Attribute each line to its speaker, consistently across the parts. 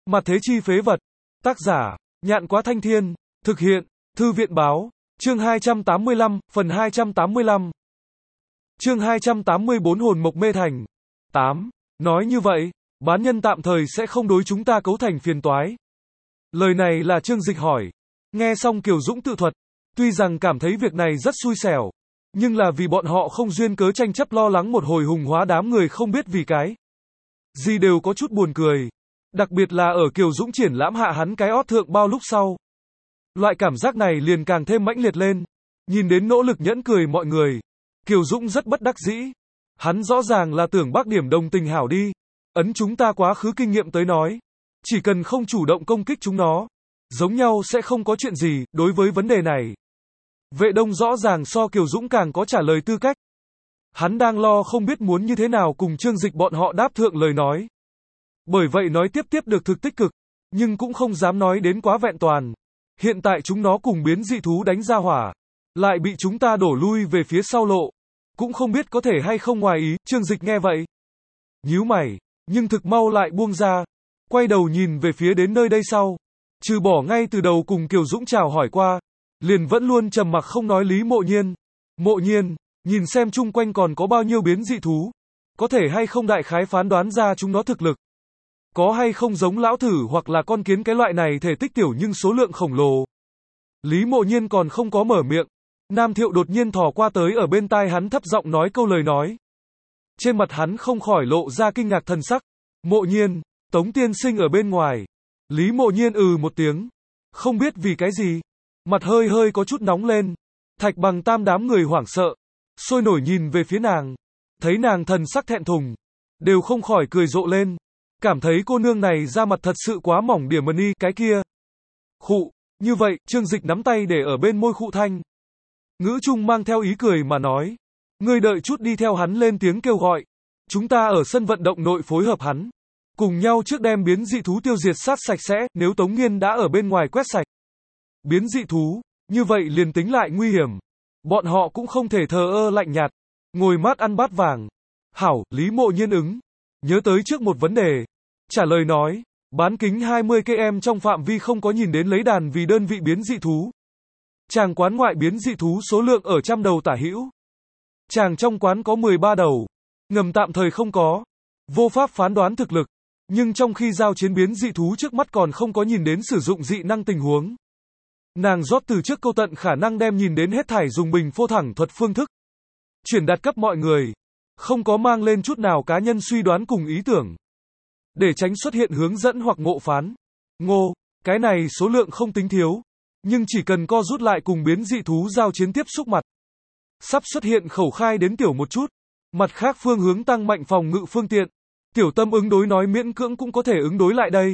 Speaker 1: Mặt thế chi phế vật. Tác giả, Nhạn Quá Thanh Thiên. Thực hiện, Thư viện Báo. Chương 285, phần 285. Chương 284 Hồn Mộc Mê Thành. 8. Nói như vậy, bán nhân tạm thời sẽ không đối chúng ta cấu thành phiền toái. Lời này là Trương Dịch hỏi. Nghe xong Kiều Dũng tự thuật, tuy rằng cảm thấy việc này rất xui xẻo, nhưng là vì bọn họ không duyên cớ tranh chấp lo lắng một hồi hùng hóa đám người không biết vì cái gì đều có chút buồn cười. Đặc biệt là ở Kiều Dũng triển lãm hạ hắn cái ót thượng bao lúc sau. Loại cảm giác này liền càng thêm mãnh liệt lên. Nhìn đến nỗ lực nhẫn cười mọi người, Kiều Dũng rất bất đắc dĩ. Hắn rõ ràng là tưởng bác điểm đồng tình hảo đi. Ấn chúng ta quá khứ kinh nghiệm tới nói, chỉ cần không chủ động công kích chúng nó, giống nhau sẽ không có chuyện gì. Đối với vấn đề này, Vệ Đông rõ ràng so Kiều Dũng càng có trả lời tư cách. Hắn đang lo không biết muốn như thế nào cùng Trương Dịch bọn họ đáp thượng lời nói. Bởi vậy nói tiếp được thực tích cực, nhưng cũng không dám nói đến quá vẹn toàn. Hiện tại chúng nó cùng biến dị thú đánh ra hỏa, lại bị chúng ta đổ lui về phía sau lộ, cũng không biết có thể hay không ngoài ý. Trương Dịch nghe vậy, nhíu mày, nhưng thực mau lại buông ra, quay đầu nhìn về phía đến nơi đây sau, trừ bỏ ngay từ đầu cùng Kiều Dũng chào hỏi qua, liền vẫn luôn trầm mặc không nói Lý Mộ Nhiên. Mộ Nhiên, nhìn xem chung quanh còn có bao nhiêu biến dị thú, có thể hay không đại khái phán đoán ra chúng nó thực lực, có hay không giống lão thử hoặc là con kiến cái loại này thể tích tiểu nhưng số lượng khổng lồ. Lý Mộ Nhiên còn không có mở miệng, Nam Thiệu đột nhiên thò qua tới ở bên tai hắn thấp giọng nói câu lời nói. Trên mặt hắn không khỏi lộ ra kinh ngạc thần sắc. Mộ Nhiên, Tống tiên sinh ở bên ngoài. Lý Mộ Nhiên một tiếng, không biết vì cái gì, mặt hơi có chút nóng lên. Thạch Bằng Tam đám người hoảng sợ, sôi nổi nhìn về phía nàng, thấy nàng thần sắc thẹn thùng, đều không khỏi cười rộ lên, cảm thấy cô nương này da mặt thật sự quá mỏng điểm mà ni cái kia. Khụ, như vậy, Trương Dịch nắm tay để ở bên môi khụ thanh. Ngữ trung mang theo ý cười mà nói, ngươi đợi chút đi theo hắn lên tiếng kêu gọi, chúng ta ở sân vận động nội phối hợp hắn, cùng nhau trước đem biến dị thú tiêu diệt sát sạch sẽ. Nếu Tống Nghiên đã ở bên ngoài quét sạch biến dị thú, như vậy liền tính lại nguy hiểm, bọn họ cũng không thể thờ ơ lạnh nhạt, ngồi mát ăn bát vàng. Hảo, Lý Mộ Nhiên ứng, nhớ tới trước một vấn đề, trả lời nói, bán kính 20 km trong phạm vi không có nhìn đến lấy đàn vì đơn vị biến dị thú. Chàng quán ngoại biến dị thú số lượng ở trăm đầu tả hữu. Chàng trong quán có 13 đầu, ngầm tạm thời không có, vô pháp phán đoán thực lực, nhưng trong khi giao chiến biến dị thú trước mắt còn không có nhìn đến sử dụng dị năng tình huống. Nàng rót từ trước câu tận khả năng đem nhìn đến hết thảy dùng bình phô thẳng thuật phương thức chuyển đạt cấp mọi người, không có mang lên chút nào cá nhân suy đoán cùng ý tưởng, để tránh xuất hiện hướng dẫn hoặc ngộ phán. Ngô, cái này số lượng không tính thiếu, nhưng chỉ cần co rút lại cùng biến dị thú giao chiến tiếp xúc mặt, sắp xuất hiện khẩu khai đến tiểu một chút, mặt khác phương hướng tăng mạnh phòng ngự phương tiện, tiểu tâm ứng đối nói miễn cưỡng cũng có thể ứng đối lại đây.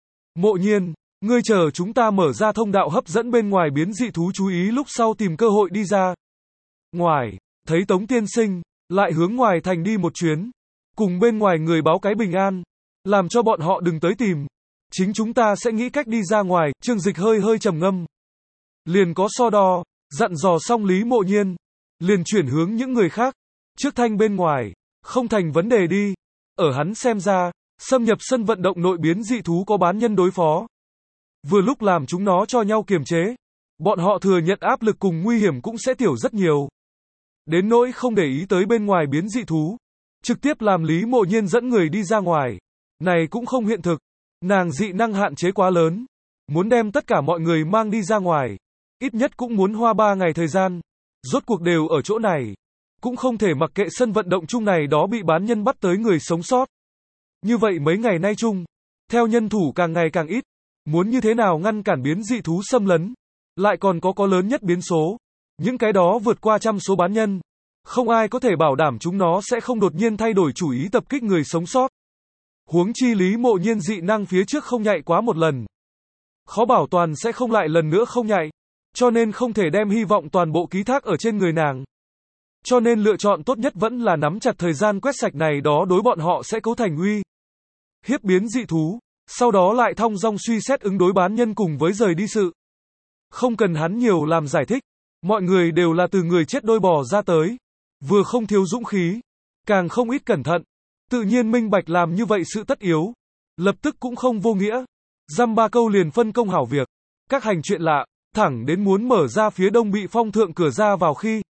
Speaker 1: Mộ Nhiên, ngươi chờ chúng ta mở ra thông đạo hấp dẫn bên ngoài biến dị thú chú ý lúc sau tìm cơ hội đi ra ngoài. Thấy Tống tiên sinh, lại hướng ngoài thành đi một chuyến, cùng bên ngoài người báo cái bình an, làm cho bọn họ đừng tới tìm, chính chúng ta sẽ nghĩ cách đi ra ngoài. Trương Dịch hơi trầm ngâm, liền có so đo, dặn dò xong Lý Mộ Nhiên, liền chuyển hướng những người khác, trước thanh bên ngoài, không thành vấn đề đi. Ở hắn xem ra, xâm nhập sân vận động nội biến dị thú có bán nhân đối phó, vừa lúc làm chúng nó cho nhau kiềm chế, bọn họ thừa nhận áp lực cùng nguy hiểm cũng sẽ tiểu rất nhiều. Đến nỗi không để ý tới bên ngoài biến dị thú, trực tiếp làm Lý Mộ Nhiên dẫn người đi ra ngoài, này cũng không hiện thực, nàng dị năng hạn chế quá lớn, muốn đem tất cả mọi người mang đi ra ngoài, ít nhất cũng muốn hoa 3 ngày thời gian, rốt cuộc đều ở chỗ này, cũng không thể mặc kệ sân vận động chung này đó bị bán nhân bắt tới người sống sót. Như vậy mấy ngày nay chung, theo nhân thủ càng ngày càng ít, muốn như thế nào ngăn cản biến dị thú xâm lấn, lại còn có lớn nhất biến số, những cái đó vượt qua trăm số bán nhân, không ai có thể bảo đảm chúng nó sẽ không đột nhiên thay đổi chủ ý tập kích người sống sót. Huống chi Lý Mộ Nhiên dị năng phía trước không nhạy quá một lần, khó bảo toàn sẽ không lại lần nữa không nhạy, cho nên không thể đem hy vọng toàn bộ ký thác ở trên người nàng. Cho nên lựa chọn tốt nhất vẫn là nắm chặt thời gian quét sạch này đó đối bọn họ sẽ cấu thành uy hiếp biến dị thú, sau đó lại thong dong suy xét ứng đối bán nhân cùng với rời đi sự. Không cần hắn nhiều làm giải thích, mọi người đều là từ người chết đôi bò ra tới, vừa không thiếu dũng khí, càng không ít cẩn thận, tự nhiên minh bạch làm như vậy sự tất yếu, lập tức cũng không vô nghĩa. Dăm ba câu liền phân công hảo việc. Các hành chuyện lạ, thẳng đến muốn mở ra phía đông bị phong thượng cửa ra vào khi.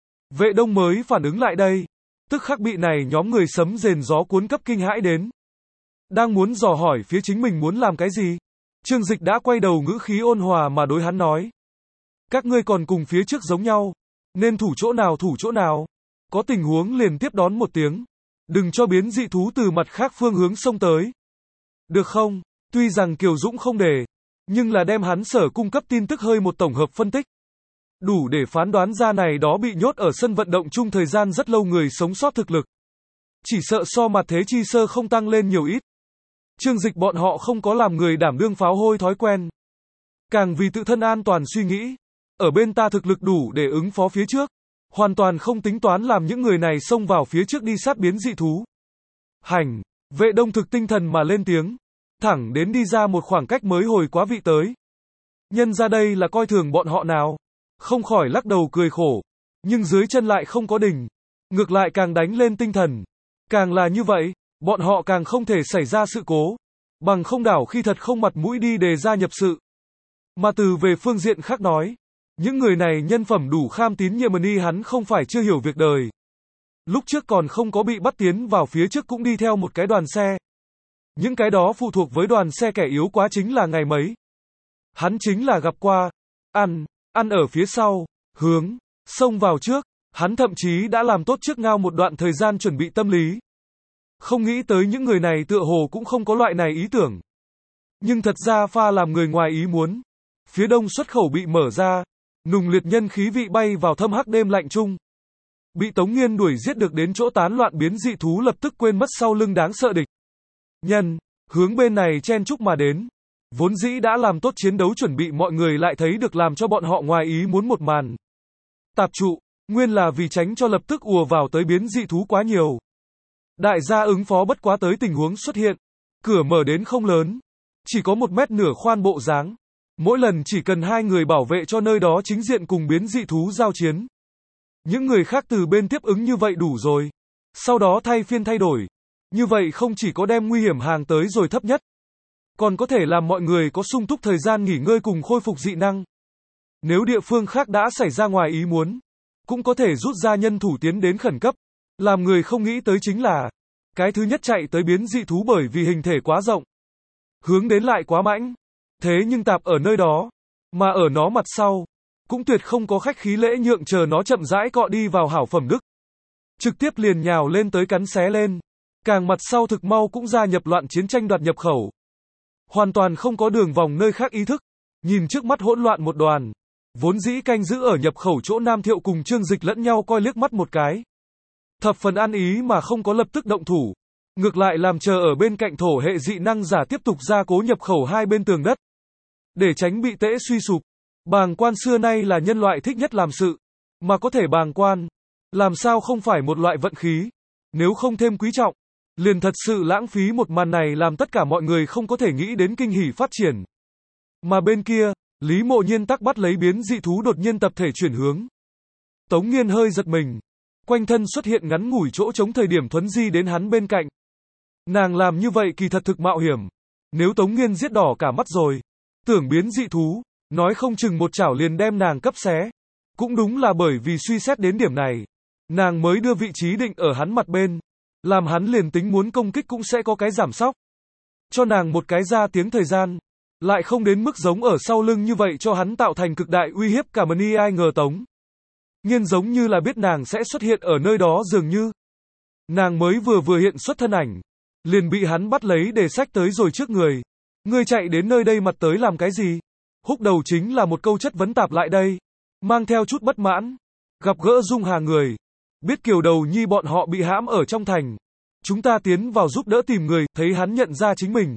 Speaker 1: Vệ đông mới phản ứng lại đây. Tức khắc bị này nhóm người sấm rền gió cuốn cấp kinh hãi đến. Đang muốn dò hỏi phía chính mình muốn làm cái gì. Trương Dịch đã quay đầu ngữ khí ôn hòa mà đối hắn nói. Các ngươi còn cùng phía trước giống nhau. Nên thủ chỗ nào. Có tình huống liền tiếp đón một tiếng. Đừng cho biến dị thú từ mặt khác phương hướng xông tới. Được không? Tuy rằng Kiều Dũng không để, nhưng là đem hắn sở cung cấp tin tức hơi một tổng hợp phân tích. Đủ để phán đoán ra này đó bị nhốt ở sân vận động chung thời gian rất lâu người sống sót thực lực. Chỉ sợ so mặt thế chi sơ không tăng lên nhiều ít. Trương Dịch bọn họ không có làm người đảm đương pháo hôi thói quen. Càng vì tự thân an toàn suy nghĩ. Ở bên ta thực lực đủ để ứng phó phía trước. Hoàn toàn không tính toán làm những người này xông vào phía trước đi sát biến dị thú. Hành, vệ đông thực tinh thần mà lên tiếng. Thẳng đến đi ra một khoảng cách mới hồi quá vị tới. Nhân ra đây là coi thường bọn họ nào. Không khỏi lắc đầu cười khổ. Nhưng dưới chân lại không có đỉnh. Ngược lại càng đánh lên tinh thần. Càng là như vậy, bọn họ càng không thể xảy ra sự cố. Bằng không đảo khi thật không mặt mũi đi đề ra nhập sự. Mà từ về phương diện khác nói. Những người này nhân phẩm đủ kham tín nhiệm y hắn không phải chưa hiểu việc đời. Lúc trước còn không có bị bắt tiến vào phía trước cũng đi theo một cái đoàn xe. Những cái đó phụ thuộc với đoàn xe kẻ yếu quá chính là ngày mấy. Hắn chính là gặp qua. Ăn ở phía sau. Hướng. Xông vào trước. Hắn thậm chí đã làm tốt trước ngao một đoạn thời gian chuẩn bị tâm lý. Không nghĩ tới những người này tựa hồ cũng không có loại này ý tưởng. Nhưng thật ra pha làm người ngoài ý muốn. Phía đông xuất khẩu bị mở ra. Nùng liệt nhân khí vị bay vào thâm hắc đêm lạnh chung. Bị Tống Nghiên đuổi giết được đến chỗ tán loạn biến dị thú lập tức quên mất sau lưng đáng sợ địch. Nhân, hướng bên này chen chúc mà đến. Vốn dĩ đã làm tốt chiến đấu chuẩn bị mọi người lại thấy được làm cho bọn họ ngoài ý muốn một màn. Tạp trụ, nguyên là vì tránh cho lập tức ùa vào tới biến dị thú quá nhiều. Đại gia ứng phó bất quá tới tình huống xuất hiện. Cửa mở đến không lớn. Chỉ có 1 mét nửa khoan bộ dáng. Mỗi lần chỉ cần 2 người bảo vệ cho nơi đó chính diện cùng biến dị thú giao chiến. Những người khác từ bên tiếp ứng như vậy đủ rồi. Sau đó thay phiên thay đổi. Như vậy không chỉ có đem nguy hiểm hàng tới rồi thấp nhất. Còn có thể làm mọi người có sung túc thời gian nghỉ ngơi cùng khôi phục dị năng. Nếu địa phương khác đã xảy ra ngoài ý muốn. Cũng có thể rút ra nhân thủ tiến đến khẩn cấp. Làm người không nghĩ tới chính là. Cái thứ nhất chạy tới biến dị thú bởi vì hình thể quá rộng. Hướng đến lại quá mãnh. Thế nhưng tạp ở nơi đó. Mà ở nó mặt sau. Cũng tuyệt không có khách khí lễ nhượng chờ nó chậm rãi cọ đi vào hảo phẩm đức. Trực tiếp liền nhào lên tới cắn xé lên. Càng mặt sau thực mau cũng gia nhập loạn chiến tranh đoạt nhập khẩu. Hoàn toàn không có đường vòng nơi khác ý thức. Nhìn trước mắt hỗn loạn một đoàn. Vốn dĩ canh giữ ở nhập khẩu chỗ Nam Thiệu cùng Trương Dịch lẫn nhau coi liếc mắt một cái. Thập phần ăn ý mà không có lập tức động thủ. Ngược lại làm chờ ở bên cạnh thổ hệ dị năng giả tiếp tục gia cố nhập khẩu hai bên tường đất. Để tránh bị tễ suy sụp. Bàng quan xưa nay là nhân loại thích nhất làm sự. Mà có thể bàng quan. Làm sao không phải một loại vận khí. Nếu không thêm quý trọng. Liền thật sự lãng phí một màn này làm tất cả mọi người không có thể nghĩ đến kinh hỉ phát triển. Mà bên kia, Lý Mộ Nhiên tắc bắt lấy biến dị thú đột nhiên tập thể chuyển hướng. Tống Nghiên hơi giật mình. Quanh thân xuất hiện ngắn ngủi chỗ trống thời điểm thuấn di đến hắn bên cạnh. Nàng làm như vậy kỳ thật thực mạo hiểm. Nếu Tống Nghiên giết đỏ cả mắt rồi. Tưởng biến dị thú. Nói không chừng một chảo liền đem nàng cấp xé. Cũng đúng là bởi vì suy xét đến điểm này. Nàng mới đưa vị trí định ở hắn mặt bên. Làm hắn liền tính muốn công kích cũng sẽ có cái giảm sóc. Cho nàng một cái ra tiếng thời gian. Lại không đến mức giống ở sau lưng như vậy cho hắn tạo thành cực đại uy hiếp cả mani ai ngờ Tống Nghiên giống như là biết nàng sẽ xuất hiện ở nơi đó dường như. Nàng mới vừa hiện xuất thân ảnh. Liền bị hắn bắt lấy để xách tới rồi trước người. Ngươi chạy đến nơi đây mặt tới làm cái gì? Húc đầu chính là một câu chất vấn tạp lại đây. Mang theo chút bất mãn. Gặp gỡ Dung Hà người. Biết Kiều Đầu Nhi bọn họ bị hãm ở trong thành. Chúng ta tiến vào giúp đỡ tìm người, thấy hắn nhận ra chính mình.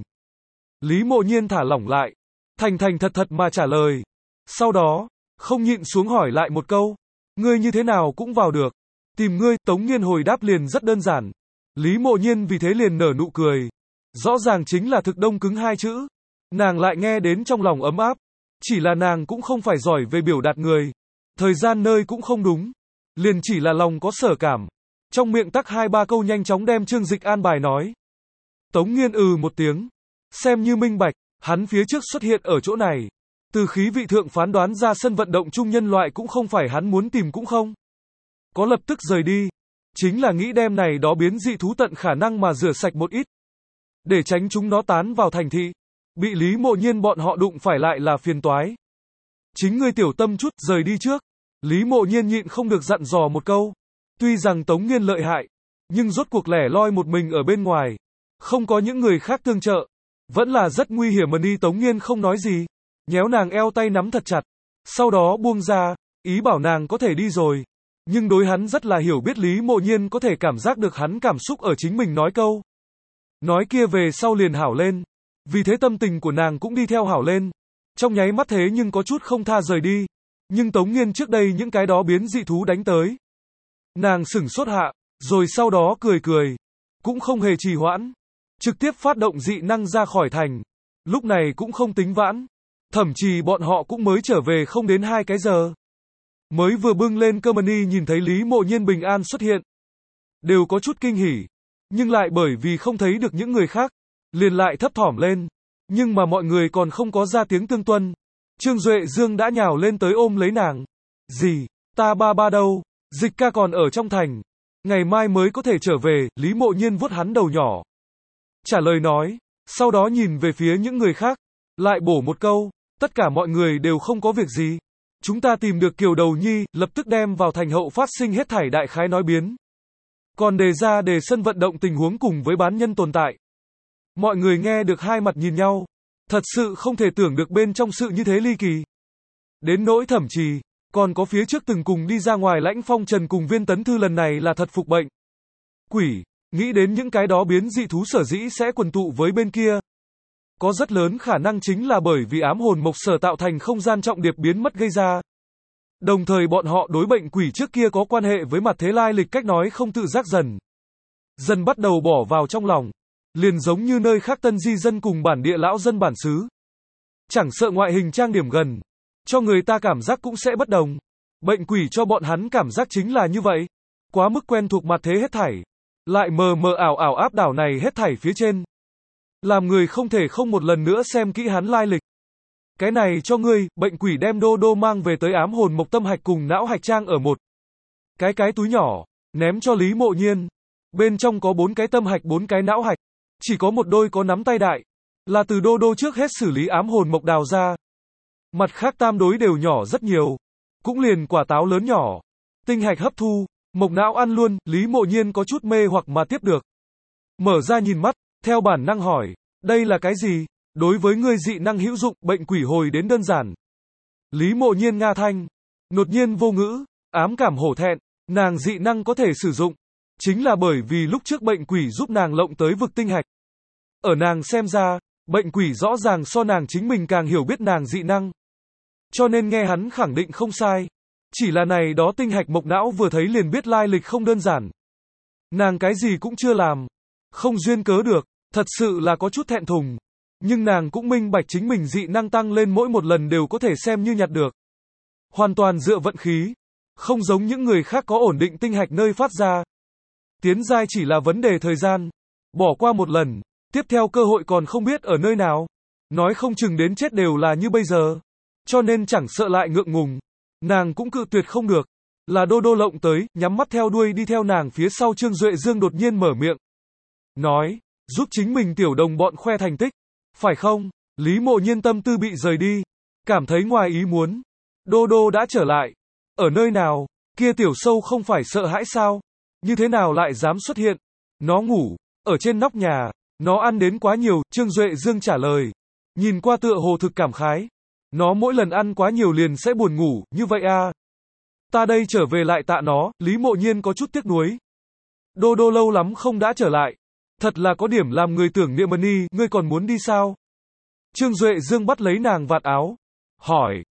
Speaker 1: Lý Mộ Nhiên thả lỏng lại. Thành thật mà trả lời. Sau đó, không nhịn xuống hỏi lại một câu. Ngươi như thế nào cũng vào được. Tìm ngươi, Tống Nghiên hồi đáp liền rất đơn giản. Lý Mộ Nhiên vì thế liền nở nụ cười. Rõ ràng chính là thực đông cứng 2 chữ. Nàng lại nghe đến trong lòng ấm áp. Chỉ là nàng cũng không phải giỏi về biểu đạt người. Thời gian nơi cũng không đúng. Liền chỉ là lòng có sở cảm. Trong miệng tắc 2-3 câu nhanh chóng đem Trương Dịch an bài nói. Tống Nghiên một tiếng. Xem như minh bạch. Hắn phía trước xuất hiện ở chỗ này. Từ khí vị thượng phán đoán ra sân vận động chung nhân loại cũng không phải hắn muốn tìm cũng không. Có lập tức rời đi. Chính là nghĩ đem này đó biến dị thú tận khả năng mà rửa sạch một ít. Để tránh chúng nó tán vào thành thị. Bị Lý Mộ Nhiên bọn họ đụng phải lại là phiền toái. Chính ngươi tiểu tâm chút, rời đi trước. Lý Mộ Nhiên nhịn không được dặn dò một câu. Tuy rằng Tống Nghiên lợi hại, nhưng rốt cuộc lẻ loi một mình ở bên ngoài. Không có những người khác tương trợ. Vẫn là rất nguy hiểm mà đi. Tống Nghiên không nói gì. Nhéo nàng eo tay nắm thật chặt. Sau đó buông ra, ý bảo nàng có thể đi rồi. Nhưng đối hắn rất là hiểu biết Lý Mộ Nhiên có thể cảm giác được hắn cảm xúc ở chính mình nói câu. Nói kia về sau liền hảo lên. Vì thế tâm tình của nàng cũng đi theo hảo lên. Trong nháy mắt thế nhưng có chút không tha rời đi. Nhưng Tống Nghiên trước đây những cái đó biến dị thú đánh tới. Nàng sửng sốt hạ, rồi sau đó cười cười. Cũng không hề trì hoãn. Trực tiếp phát động dị năng ra khỏi thành. Lúc này cũng không tính vãn. Thậm chí bọn họ cũng mới trở về không đến 2 cái giờ. Mới vừa bưng lên cơm mani nhìn thấy Lý Mộ Nhiên bình an xuất hiện. Đều có chút kinh hỉ. Nhưng lại bởi vì không thấy được những người khác. Liền lại thấp thỏm lên. Nhưng mà mọi người còn không có ra tiếng tương tuân. Trương Duệ Dương đã nhào lên tới ôm lấy nàng. Gì, ta ba đâu, Dịch ca còn ở trong thành. Ngày mai mới có thể trở về, Lý Mộ Nhiên vuốt hắn đầu nhỏ. Trả lời nói, sau đó nhìn về phía những người khác. Lại bổ một câu, tất cả mọi người đều không có việc gì. Chúng ta tìm được Kiều Đầu Nhi, lập tức đem vào thành hậu phát sinh hết thảy đại khái nói biến. Còn đề ra đề sân vận động tình huống cùng với bán nhân tồn tại. Mọi người nghe được hai mặt nhìn nhau. Thật sự không thể tưởng được bên trong sự như thế ly kỳ. Đến nỗi Thẩm Trì, còn có phía trước từng cùng đi ra ngoài Lãnh Phong Trần cùng Viên Tấn Thư lần này là thật phục bệnh. Quỷ, nghĩ đến những cái đó biến dị thú sở dĩ sẽ quần tụ với bên kia. Có rất lớn khả năng chính là bởi vì ám hồn mộc sở tạo thành không gian trọng điệp biến mất gây ra. Đồng thời bọn họ đối bệnh quỷ trước kia có quan hệ với mặt thế lai lịch cách nói không tự giác dần bắt đầu bỏ vào trong lòng. Liền giống như nơi khác tân di dân cùng bản địa lão dân bản xứ. Chẳng sợ ngoại hình trang điểm gần, cho người ta cảm giác cũng sẽ bất đồng. Bệnh quỷ cho bọn hắn cảm giác chính là như vậy. Quá mức quen thuộc mặt thế hết thảy. Lại mờ mờ ảo ảo áp đảo này hết thảy phía trên. Làm người không thể không một lần nữa xem kỹ hắn lai lịch. Cái này cho ngươi, bệnh quỷ đem Đô Đô mang về tới ám hồn mộc tâm hạch cùng não hạch trang ở một cái túi nhỏ, ném cho Lý Mộ Nhiên. Bên trong có 4 cái tâm hạch 4 cái não hạch. Chỉ có một đôi có nắm tay đại. Là từ Đô Đô trước hết xử lý ám hồn mộc đào ra. Mặt khác tam đối đều nhỏ rất nhiều. Cũng liền quả táo lớn nhỏ. Tinh hạch hấp thu, mộc não ăn luôn, Lý Mộ Nhiên có chút mê hoặc mà tiếp được. Mở ra nhìn mắt, theo bản năng hỏi, đây là cái gì? Đối với ngươi dị năng hữu dụng, bệnh quỷ hồi đến đơn giản. Lý Mộ Nhiên nga thanh, đột nhiên vô ngữ, ám cảm hổ thẹn, nàng dị năng có thể sử dụng. Chính là bởi vì lúc trước bệnh quỷ giúp nàng lộng tới vực tinh hạch. Ở nàng xem ra, bệnh quỷ rõ ràng so nàng chính mình càng hiểu biết nàng dị năng. Cho nên nghe hắn khẳng định không sai. Chỉ là này đó tinh hạch mộc não vừa thấy liền biết lai lịch không đơn giản. Nàng cái gì cũng chưa làm. Không duyên cớ được, thật sự là có chút thẹn thùng. Nhưng nàng cũng minh bạch chính mình dị năng tăng lên mỗi một lần đều có thể xem như nhặt được. Hoàn toàn dựa vận khí. Không giống những người khác có ổn định tinh hạch nơi phát ra. Tiến giai chỉ là vấn đề thời gian. Bỏ qua một lần, tiếp theo cơ hội còn không biết ở nơi nào. Nói không chừng đến chết đều là như bây giờ. Cho nên chẳng sợ lại ngượng ngùng. Nàng cũng cự tuyệt không được. Là Đô Đô lộng tới, nhắm mắt theo đuôi đi theo nàng phía sau. Trương Duệ Dương đột nhiên mở miệng. Nói, giúp chính mình tiểu đồng bọn khoe thành tích. Phải không? Lý Mộ Nhiên tâm tư bị rời đi. Cảm thấy ngoài ý muốn. Đô Đô đã trở lại. Ở nơi nào? Kia tiểu sâu không phải sợ hãi sao? Như thế nào lại dám xuất hiện? Nó ngủ, ở trên nóc nhà. Nó ăn đến quá nhiều, Trương Duệ Dương trả lời. Nhìn qua tựa hồ thực cảm khái. Nó mỗi lần ăn quá nhiều liền sẽ buồn ngủ, như vậy à? Ta đây trở về lại tạ nó, Lý Mộ Nhiên có chút tiếc nuối. Đô Đô lâu lắm không đã trở lại. Thật là có điểm làm người tưởng niệm Mani, ngươi còn muốn đi sao? Trương Duệ Dương bắt lấy nàng vạt áo. Hỏi,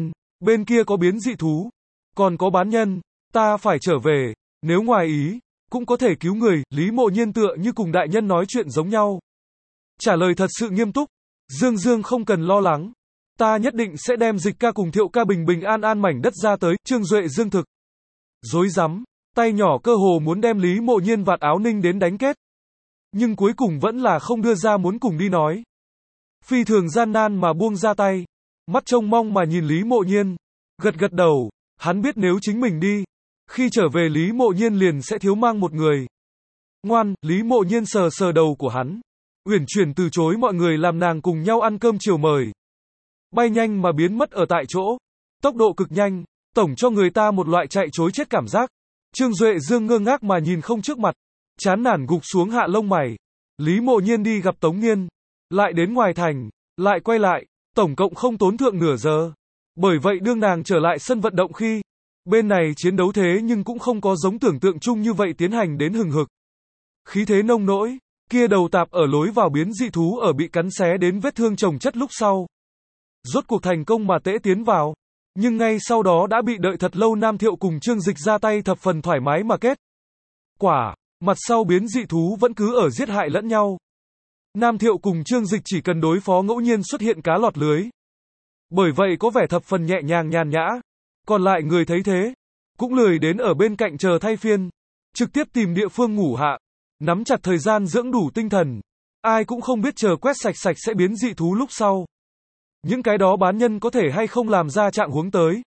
Speaker 1: bên kia có biến dị thú. Còn có bán nhân, ta phải trở về, nếu ngoài ý, cũng có thể cứu người, Lý Mộ Nhiên tựa như cùng đại nhân nói chuyện giống nhau. Trả lời thật sự nghiêm túc, Dương không cần lo lắng. Ta nhất định sẽ đem Dịch ca cùng Thiệu ca bình bình an an mảnh đất ra tới, Trương Duệ Dương thực. Dối rắm, tay nhỏ cơ hồ muốn đem Lý Mộ Nhiên vạt áo ninh đến đánh kết. Nhưng cuối cùng vẫn là không đưa ra muốn cùng đi nói. phi thường gian nan mà buông ra tay, mắt trông mong mà nhìn Lý Mộ Nhiên, gật gật đầu, hắn biết nếu chính mình đi, khi trở về Lý Mộ Nhiên liền sẽ thiếu mang một người. Ngoan, Lý Mộ Nhiên sờ sờ đầu của hắn, uyển chuyển từ chối mọi người làm nàng cùng nhau ăn cơm chiều mời. Bay nhanh mà biến mất ở tại chỗ, tốc độ cực nhanh, tổng cho người ta một loại chạy trối chết cảm giác. Trương Duệ Dương ngơ ngác mà nhìn không trước mặt, chán nản gục xuống hạ lông mày. Lý Mộ Nhiên đi gặp Tống Nghiên, lại đến ngoài thành, lại quay lại, tổng cộng không tốn thượng nửa giờ. Bởi vậy đương nàng trở lại sân vận động khi, bên này chiến đấu thế nhưng cũng không có giống tưởng tượng chung như vậy tiến hành đến hừng hực. Khí thế nông nỗi, kia đầu tạp ở lối vào biến dị thú ở bị cắn xé đến vết thương chồng chất lúc sau. Rốt cuộc thành công mà tễ tiến vào, nhưng ngay sau đó đã bị đợi thật lâu Nam Thiệu cùng Trương Dịch ra tay thập phần thoải mái mà kết. Quả, mặt sau biến dị thú vẫn cứ ở giết hại lẫn nhau. Nam Thiệu cùng Trương Dịch chỉ cần đối phó ngẫu nhiên xuất hiện cá lọt lưới. Bởi vậy có vẻ thập phần nhẹ nhàng nhàn nhã. Còn lại người thấy thế, cũng lười đến ở bên cạnh chờ thay phiên, trực tiếp tìm địa phương ngủ hạ, nắm chặt thời gian dưỡng đủ tinh thần. Ai cũng không biết chờ quét sạch sạch sẽ biến dị thú lúc sau. Những cái đó bán nhân có thể hay không làm ra trạng huống tới.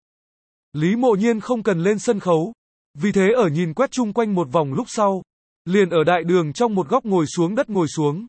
Speaker 1: Lý Mộ Nhiên không cần lên sân khấu, vì thế ở nhìn quét chung quanh một vòng lúc sau, liền ở đại đường trong một góc ngồi xuống đất ngồi xuống.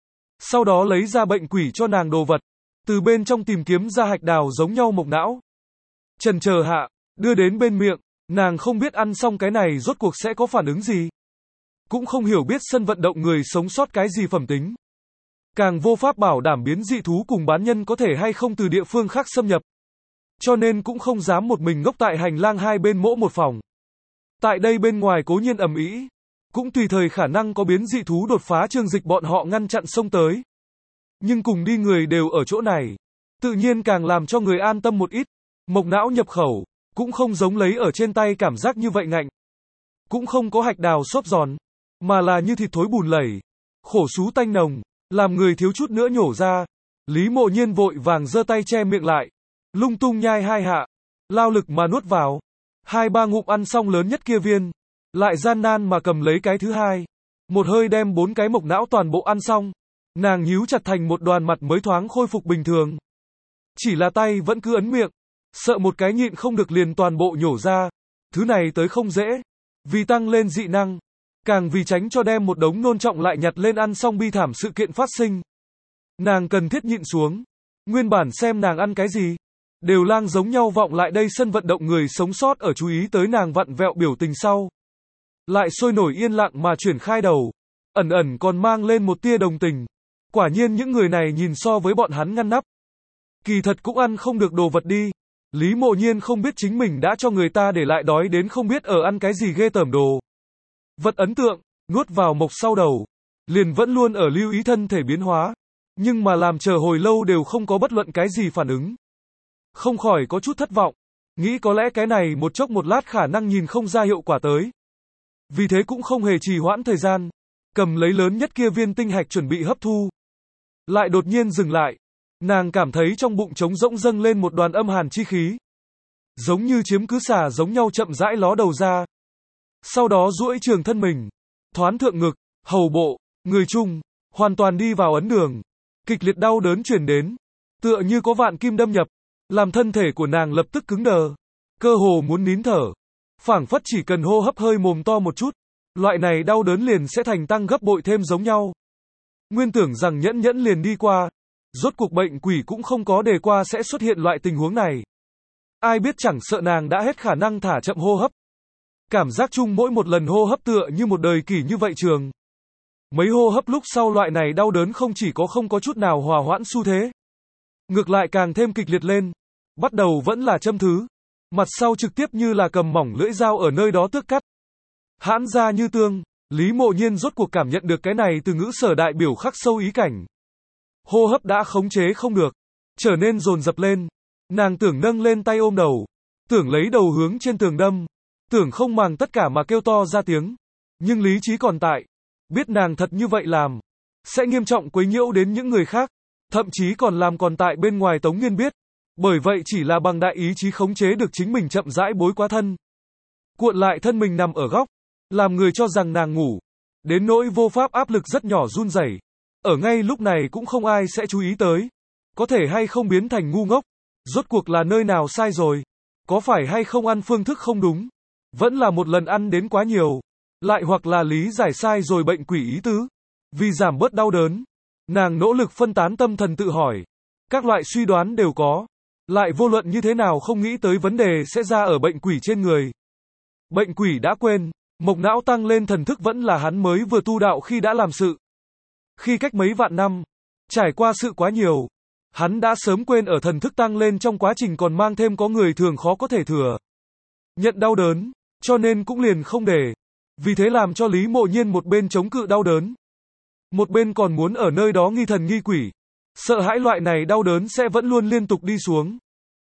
Speaker 1: Sau đó lấy ra bệnh quỷ cho nàng đồ vật, từ bên trong tìm kiếm ra hạch đào giống nhau mộc não. Chần chờ hạ, đưa đến bên miệng, nàng không biết ăn xong cái này rốt cuộc sẽ có phản ứng gì. Cũng không hiểu biết sân vận động người sống sót cái gì phẩm tính. Càng vô pháp bảo đảm biến dị thú cùng bán nhân có thể hay không từ địa phương khác xâm nhập. Cho nên cũng không dám một mình ngốc tại hành lang hai bên mỗi một phòng. Tại đây bên ngoài cố nhiên ầm ĩ, cũng tùy thời khả năng có biến dị thú đột phá Trương Dịch bọn họ ngăn chặn xông tới. Nhưng cùng đi người đều ở chỗ này, tự nhiên càng làm cho người an tâm một ít. Mộc não nhập khẩu, cũng không giống lấy ở trên tay cảm giác như vậy ngạnh. Cũng không có hạch đào xốp giòn, mà là như thịt thối bùn lẩy, khổ sú tanh nồng, làm người thiếu chút nữa nhổ ra. Lý Mộ Nhiên vội vàng giơ tay che miệng lại, lung tung nhai hai hạ, lao lực mà nuốt vào. 2-3 ngụm ăn xong lớn nhất kia viên, lại gian nan mà cầm lấy cái thứ hai. Một hơi đem 4 cái mộc não toàn bộ ăn xong, nàng nhíu chặt thành một đoàn mặt mới thoáng khôi phục bình thường. Chỉ là tay vẫn cứ ấn miệng, sợ một cái nhịn không được liền toàn bộ nhổ ra. Thứ này tới không dễ, vì tăng lên dị năng, càng vì tránh cho đem một đống nôn trọng lại nhặt lên ăn xong bi thảm sự kiện phát sinh. Nàng cần thiết nhịn xuống. Nguyên bản xem nàng ăn cái gì, đều lang giống nhau vọng lại đây sân vận động người sống sót ở chú ý tới nàng vặn vẹo biểu tình sau. Lại sôi nổi yên lặng mà chuyển khai đầu, ẩn ẩn còn mang lên một tia đồng tình. Quả nhiên những người này nhìn so với bọn hắn ngăn nắp, kỳ thật cũng ăn không được đồ vật đi. Lý Mộ Nhiên không biết chính mình đã cho người ta để lại đói đến không biết ở ăn cái gì ghê tởm đồ. Vật ấn tượng, nuốt vào mộc sau đầu, liền vẫn luôn ở lưu ý thân thể biến hóa, nhưng mà làm chờ hồi lâu đều không có bất luận cái gì phản ứng. Không khỏi có chút thất vọng, nghĩ có lẽ cái này một chốc một lát khả năng nhìn không ra hiệu quả tới. Vì thế cũng không hề trì hoãn thời gian, cầm lấy lớn nhất kia viên tinh hạch chuẩn bị hấp thu. Lại đột nhiên dừng lại, nàng cảm thấy trong bụng trống rỗng dâng lên một đoàn âm hàn chi khí. Giống như chiếm cứ xà giống nhau chậm rãi ló đầu ra. Sau đó duỗi trường thân mình, thoán thượng ngực, hầu bộ, người trung, hoàn toàn đi vào ấn đường. Kịch liệt đau đớn truyền đến, tựa như có vạn kim đâm nhập, làm thân thể của nàng lập tức cứng đờ, cơ hồ muốn nín thở. Phảng phất chỉ cần hô hấp hơi mồm to một chút, loại này đau đớn liền sẽ thành tăng gấp bội thêm giống nhau. Nguyên tưởng rằng nhẫn nhẫn liền đi qua, rốt cuộc bệnh quỷ cũng không có đề qua sẽ xuất hiện loại tình huống này. Ai biết chẳng sợ nàng đã hết khả năng thả chậm hô hấp. Cảm giác chung mỗi một lần hô hấp tựa như một đời kỷ như vậy trường. Mấy hô hấp lúc sau loại này đau đớn không chỉ có không có chút nào hòa hoãn xu thế, ngược lại càng thêm kịch liệt lên. Bắt đầu vẫn là châm thứ, mặt sau trực tiếp như là cầm mỏng lưỡi dao ở nơi đó tước cắt. Hãn ra như tương, Lý Mộ Nhiên rốt cuộc cảm nhận được cái này từ ngữ sở đại biểu khắc sâu ý cảnh. Hô hấp đã khống chế không được, trở nên dồn dập lên. Nàng tưởng nâng lên tay ôm đầu, tưởng lấy đầu hướng trên tường đâm, tưởng không màng tất cả mà kêu to ra tiếng. Nhưng lý trí còn tại, biết nàng thật như vậy làm, sẽ nghiêm trọng quấy nhiễu đến những người khác, thậm chí còn làm còn tại bên ngoài Tống Nghiên biết. Bởi vậy chỉ là bằng đại ý chí khống chế được chính mình chậm rãi bối quá thân. Cuộn lại thân mình nằm ở góc, làm người cho rằng nàng ngủ, đến nỗi vô pháp áp lực rất nhỏ run rẩy. Ở ngay lúc này cũng không ai sẽ chú ý tới. Có thể hay không biến thành ngu ngốc? Rốt cuộc là nơi nào sai rồi? Có phải hay không ăn phương thức không đúng? Vẫn là một lần ăn đến quá nhiều? Lại hoặc là lý giải sai rồi bệnh quỷ ý tứ? Vì giảm bớt đau đớn, nàng nỗ lực phân tán tâm thần tự hỏi. Các loại suy đoán đều có. Lại vô luận như thế nào không nghĩ tới vấn đề sẽ ra ở bệnh quỷ trên người. Bệnh quỷ đã quên, mộc não tăng lên thần thức vẫn là hắn mới vừa tu đạo khi đã làm sự. Khi cách mấy vạn năm, trải qua sự quá nhiều, hắn đã sớm quên ở thần thức tăng lên trong quá trình còn mang thêm có người thường khó có thể thừa nhận đau đớn, cho nên cũng liền không để. Vì thế làm cho Lý Mộ Nhiên một bên chống cự đau đớn, một bên còn muốn ở nơi đó nghi thần nghi quỷ. Sợ hãi loại này đau đớn sẽ vẫn luôn liên tục đi xuống.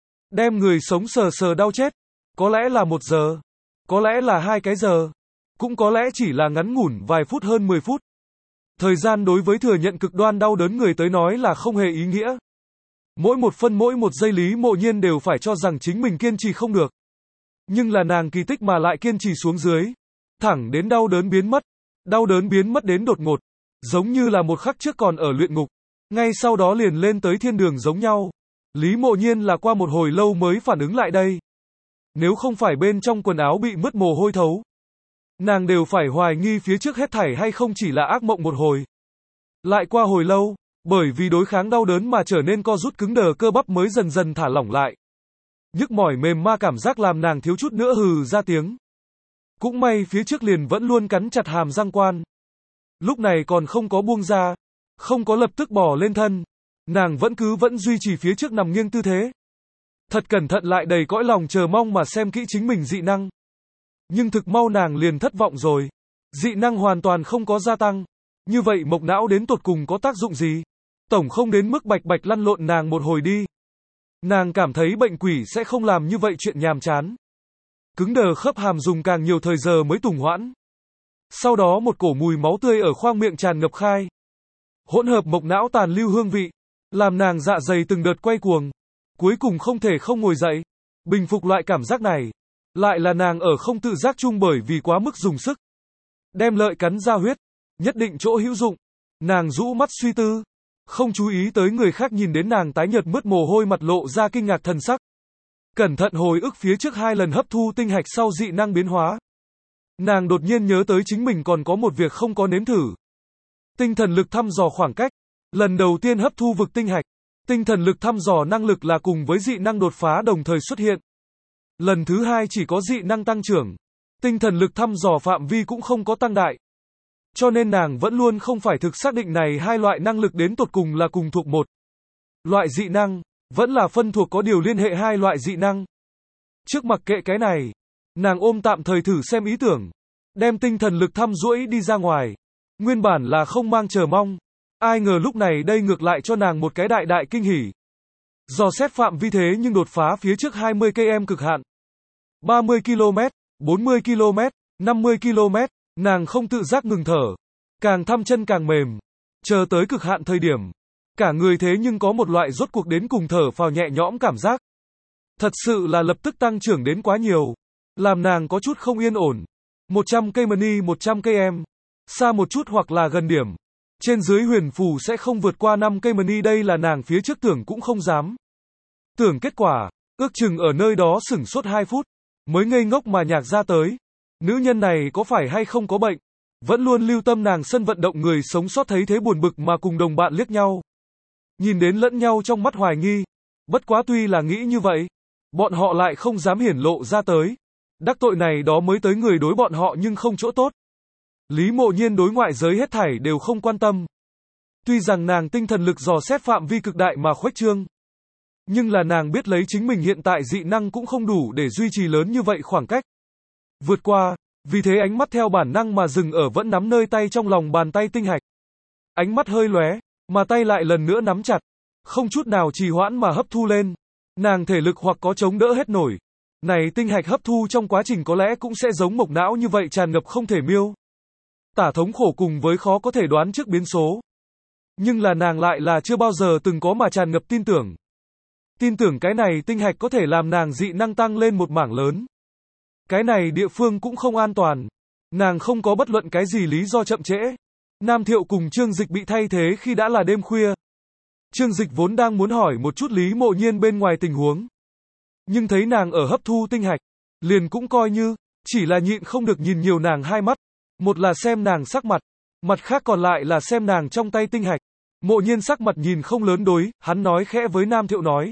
Speaker 1: Đem người sống sờ sờ đau chết. Có lẽ là 1 giờ. Có lẽ là 2 cái giờ. Cũng có lẽ chỉ là ngắn ngủn vài phút hơn 10 phút. Thời gian đối với thừa nhận cực đoan đau đớn người tới nói là không hề ý nghĩa. Mỗi một phân mỗi một giây Lý Mộ Nhiên đều phải cho rằng chính mình kiên trì không được. Nhưng là nàng kỳ tích mà lại kiên trì xuống dưới. Thẳng đến đau đớn biến mất. Đau đớn biến mất đến đột ngột. Giống như là một khắc trước còn ở luyện ngục. Ngay sau đó liền lên tới thiên đường giống nhau. Lý Mộ Nhiên là qua một hồi lâu mới phản ứng lại đây. Nếu không phải bên trong quần áo bị mứt mồ hôi thấu, nàng đều phải hoài nghi phía trước hết thảy hay không chỉ là ác mộng một hồi. Lại qua hồi lâu, bởi vì đối kháng đau đớn mà trở nên co rút cứng đờ cơ bắp mới dần dần thả lỏng lại. Nhức mỏi mềm ma cảm giác làm nàng thiếu chút nữa hừ ra tiếng. Cũng may phía trước liền vẫn luôn cắn chặt hàm răng quan. Lúc này còn không có buông ra, không có lập tức bò lên thân. Nàng vẫn duy trì phía trước nằm nghiêng tư thế. Thật cẩn thận lại đầy cõi lòng chờ mong mà xem kỹ chính mình dị năng. Nhưng thực mau nàng liền thất vọng rồi. Dị năng hoàn toàn không có gia tăng. Như vậy mộc não đến tột cùng có tác dụng gì? Tổng không đến mức bạch bạch lăn lộn nàng một hồi đi. Nàng cảm thấy bệnh quỷ sẽ không làm như vậy chuyện nhàm chán. Cứng đờ khớp hàm dùng càng nhiều thời giờ mới tùng hoãn. Sau đó một cổ mùi máu tươi ở khoang miệng tràn ngập khai. Hỗn hợp mộc não tàn lưu hương vị, làm nàng dạ dày từng đợt quay cuồng. Cuối cùng không thể không ngồi dậy. Bình phục loại cảm giác này. Lại là nàng ở không tự giác chung bởi vì quá mức dùng sức. Đem lợi cắn ra huyết. Nhất định chỗ hữu dụng. Nàng rũ mắt suy tư. Không chú ý tới người khác nhìn đến nàng tái nhợt mứt mồ hôi mặt lộ ra kinh ngạc thần sắc. Cẩn thận hồi ức phía trước 2 lần hấp thu tinh hạch sau dị năng biến hóa. Nàng đột nhiên nhớ tới chính mình còn có một việc không có nếm thử. Tinh thần lực thăm dò khoảng cách. Lần đầu tiên hấp thu vực tinh hạch. Tinh thần lực thăm dò năng lực là cùng với dị năng đột phá đồng thời xuất hiện. Lần thứ 2 chỉ có dị năng tăng trưởng. Tinh thần lực thăm dò phạm vi cũng không có tăng đại. Cho nên nàng vẫn luôn không phải thực xác định này 2 loại năng lực đến tột cùng là cùng thuộc một loại dị năng, vẫn là phân thuộc có điều liên hệ 2 loại dị năng. Trước mặc kệ cái này, nàng ôm tạm thời thử xem ý tưởng, đem tinh thần lực thăm duỗi đi ra ngoài. Nguyên bản là không mang chờ mong, ai ngờ lúc này đây ngược lại cho nàng một cái đại đại kinh hỉ. Dò xét phạm vi thế nhưng đột phá phía trước 20 km cực hạn. 30 km, 40 km, 50 km, nàng không tự giác ngừng thở. Càng thăm chân càng mềm. Chờ tới cực hạn thời điểm. Cả người thế nhưng có một loại rốt cuộc đến cùng thở phào nhẹ nhõm cảm giác. Thật sự là lập tức tăng trưởng đến quá nhiều. Làm nàng có chút không yên ổn. 100 cây money 100 cây em. Xa một chút hoặc là gần điểm. Trên dưới huyền phù sẽ không vượt qua 5 cây money đây là nàng phía trước tưởng cũng không dám. Tưởng kết quả, ước chừng ở nơi đó sửng sốt 2 phút. Mới ngây ngốc mà nhạc ra tới. Nữ nhân này có phải hay không có bệnh? Vẫn luôn lưu tâm nàng sân vận động người sống sót thấy thế buồn bực mà cùng đồng bạn liếc nhau. Nhìn đến lẫn nhau trong mắt hoài nghi. Bất quá tuy là nghĩ như vậy, bọn họ lại không dám hiển lộ ra tới. Đắc tội này đó mới tới người đối bọn họ nhưng không chỗ tốt. Lý Mộ Nhiên đối ngoại giới hết thảy đều không quan tâm. Tuy rằng nàng tinh thần lực dò xét phạm vi cực đại mà khuếch trương. Nhưng là nàng biết lấy chính mình hiện tại dị năng cũng không đủ để duy trì lớn như vậy khoảng cách. Vượt qua, vì thế ánh mắt theo bản năng mà dừng ở vẫn nắm nơi tay trong lòng bàn tay tinh hạch. Ánh mắt hơi lóe, mà tay lại lần nữa nắm chặt, không chút nào trì hoãn mà hấp thu lên. Nàng thể lực hoặc có chống đỡ hết nổi. Này tinh hạch hấp thu trong quá trình có lẽ cũng sẽ giống mộc não như vậy tràn ngập không thể miêu tả thống khổ cùng với khó có thể đoán trước biến số. Nhưng là nàng lại là chưa bao giờ từng có mà tràn ngập tin tưởng. Tin tưởng cái này tinh hạch có thể làm nàng dị năng tăng lên một mảng lớn. Cái này địa phương cũng không an toàn. Nàng không có bất luận cái gì lý do chậm trễ. Nam Thiệu cùng Trương Dịch bị thay thế khi đã là đêm khuya. Trương Dịch vốn đang muốn hỏi một chút Lý Mộ Nhiên bên ngoài tình huống. Nhưng thấy nàng ở hấp thu tinh hạch, liền cũng coi như, chỉ là nhịn không được nhìn nhiều nàng hai mắt. Một là xem nàng sắc mặt, mặt khác còn lại là xem nàng trong tay tinh hạch. Mộ Nhiên sắc mặt nhìn không lớn đối, hắn nói khẽ với Nam Thiệu nói.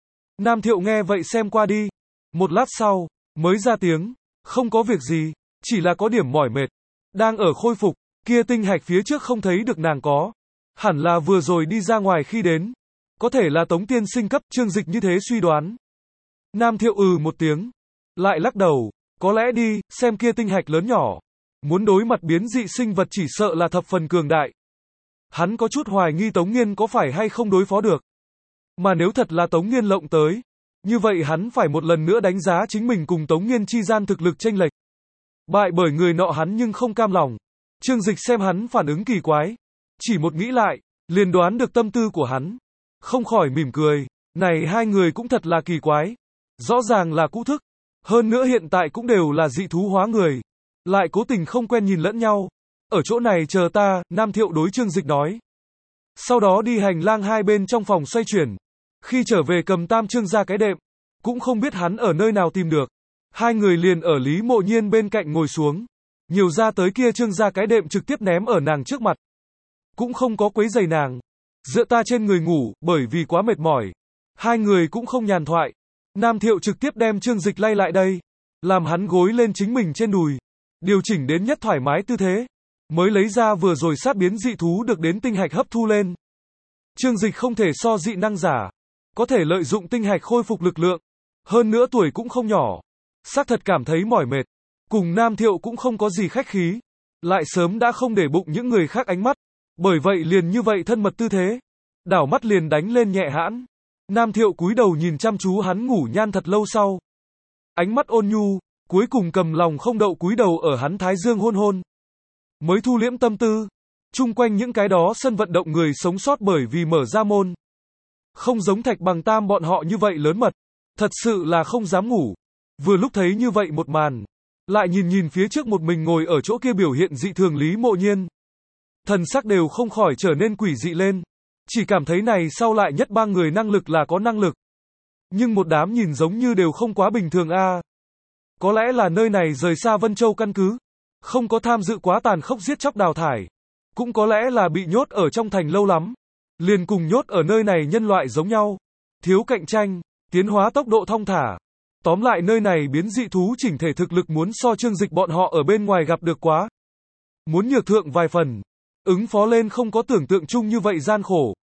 Speaker 1: Nam Thiệu nghe vậy xem qua đi. Một lát sau, mới ra tiếng, không có việc gì, chỉ là có điểm mỏi mệt. Đang ở khôi phục, kia tinh hạch phía trước không thấy được nàng có. Hẳn là vừa rồi đi ra ngoài khi đến. Có thể là Tống tiên sinh cấp, Trương Dịch như thế suy đoán. Nam Thiệu một tiếng. Lại lắc đầu, có lẽ đi, xem kia tinh hạch lớn nhỏ. Muốn đối mặt biến dị sinh vật chỉ sợ là thập phần cường đại. Hắn có chút hoài nghi Tống Nghiên có phải hay không đối phó được. Mà nếu thật là Tống Nghiên lộng tới, như vậy hắn phải một lần nữa đánh giá chính mình cùng Tống Nghiên chi gian thực lực chênh lệch. Bại bởi người nọ hắn nhưng không cam lòng. Trương Dịch xem hắn phản ứng kỳ quái. Chỉ một nghĩ lại, liền đoán được tâm tư của hắn. Không khỏi mỉm cười. Này hai người cũng thật là kỳ quái. Rõ ràng là cũ thức. Hơn nữa hiện tại cũng đều là dị thú hóa người. Lại cố tình không quen nhìn lẫn nhau. Ở chỗ này chờ ta, Nam Thiệu đối Trương Dịch nói. Sau đó đi hành lang hai bên trong phòng xoay chuyển. Khi trở về cầm tam trương ra cái đệm. Cũng không biết hắn ở nơi nào tìm được. Hai người liền ở Lý Mộ Nhiên bên cạnh ngồi xuống. Nhiều ra tới kia trương ra cái đệm trực tiếp ném ở nàng trước mặt. Cũng không có quấy giày nàng. Dựa ta trên người ngủ, bởi vì quá mệt mỏi. Hai người cũng không nhàn thoại. Nam Thiệu trực tiếp đem Trương Dịch lay lại đây. Làm hắn gối lên chính mình trên đùi. Điều chỉnh đến nhất thoải mái tư thế. Mới lấy ra vừa rồi sát biến dị thú được đến tinh hạch hấp thu lên. Trương Dịch không thể so dị năng giả. Có thể lợi dụng tinh hạch khôi phục lực lượng. Hơn nữa tuổi cũng không nhỏ. Xác thật cảm thấy mỏi mệt. Cùng Nam Thiệu cũng không có gì khách khí. Lại sớm đã không để bụng những người khác ánh mắt. Bởi vậy liền như vậy thân mật tư thế. Đảo mắt liền đánh lên nhẹ hãn. Nam Thiệu cúi đầu nhìn chăm chú hắn ngủ nhan thật lâu sau. Ánh mắt ôn nhu, cuối cùng cầm lòng không đậu cúi đầu ở hắn thái dương hôn hôn. Mới thu liễm tâm tư. Chung quanh những cái đó sân vận động người sống sót bởi vì mở ra môn. Không giống Thạch Bằng Tam bọn họ như vậy lớn mật. Thật sự là không dám ngủ. Vừa lúc thấy như vậy một màn. Lại nhìn phía trước một mình ngồi ở chỗ kia biểu hiện dị thường Lý Mộ Nhiên. Thần sắc đều không khỏi trở nên quỷ dị lên. Chỉ cảm thấy này sau lại nhất ba người năng lực là có năng lực. Nhưng một đám nhìn giống như đều không quá bình thường a. Có lẽ là nơi này rời xa Vân Châu căn cứ. Không có tham dự quá tàn khốc giết chóc đào thải. Cũng có lẽ là bị nhốt ở trong thành lâu lắm. Liền cùng nhốt ở nơi này nhân loại giống nhau. Thiếu cạnh tranh, tiến hóa tốc độ thong thả. Tóm lại nơi này biến dị thú chỉnh thể thực lực muốn so Trương Dịch bọn họ ở bên ngoài gặp được quá. Muốn nhược thượng vài phần. Ứng phó lên không có tưởng tượng chung như vậy gian khổ.